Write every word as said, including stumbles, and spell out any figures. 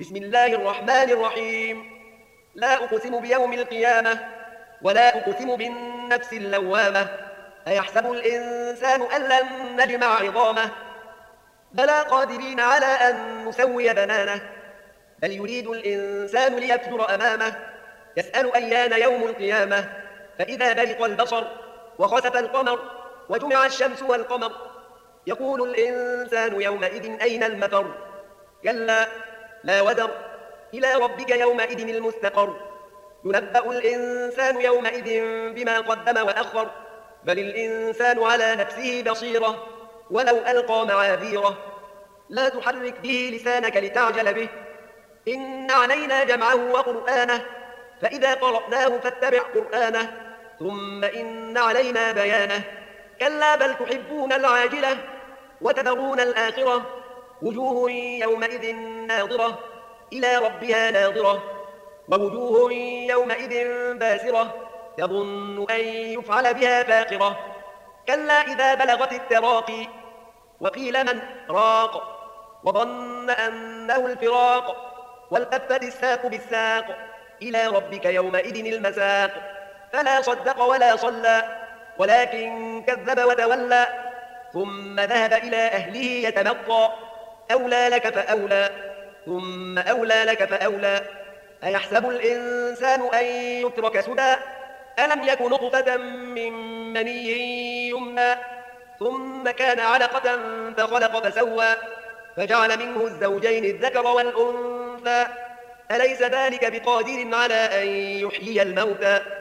بسم الله الرحمن الرحيم. لا أقسم بيوم القيامة ولا أقسم بالنفس اللوامة. أيحسب الإنسان أن لن نجمع عظامه؟ بلى قادرين على أن نسوي بنانه. بل يريد الإنسان ليفجر أمامه. يسأل أيان يوم القيامة. فإذا برق البصر وخسف القمر وجمع الشمس والقمر يقول الإنسان يومئذ أين المفر؟ كلا لا وزر إلى ربك يومئذ المستقر. ينبأ الإنسان يومئذ بما قدم وأخر. بل الإنسان على نفسه بصيرة ولو ألقى معاذيره. لا تحرك به لسانك لتعجل به. إن علينا جمعه وقرآنه فإذا قرأناه فاتبع قرآنه ثم إن علينا بيانه. كلا بل تحبون العاجلة وتذرون الآخرة. وجوه يومئذ ناظرة إلى ربها ناظرة ووجوه يومئذ باسرة تظن أن يفعل بها فاقرة. كلا إذا بلغت التراقي وقيل من راق وظن أنه الفراق والتفت الساق بالساق إلى ربك يومئذ المساق. فلا صدق ولا صلى ولكن كذب وتولى ثم ذهب إلى أهله يتمطى. أولى لك فأولى ثم أولى لك فأولى. أيحسب الإنسان أن يترك سدى ألم يك نطفة من مني يمنى ثم كان علقة فخلق فسوى فجعل منه الزوجين الذكر والأنثى. أليس ذلك بقادر على أن يحيي الموتى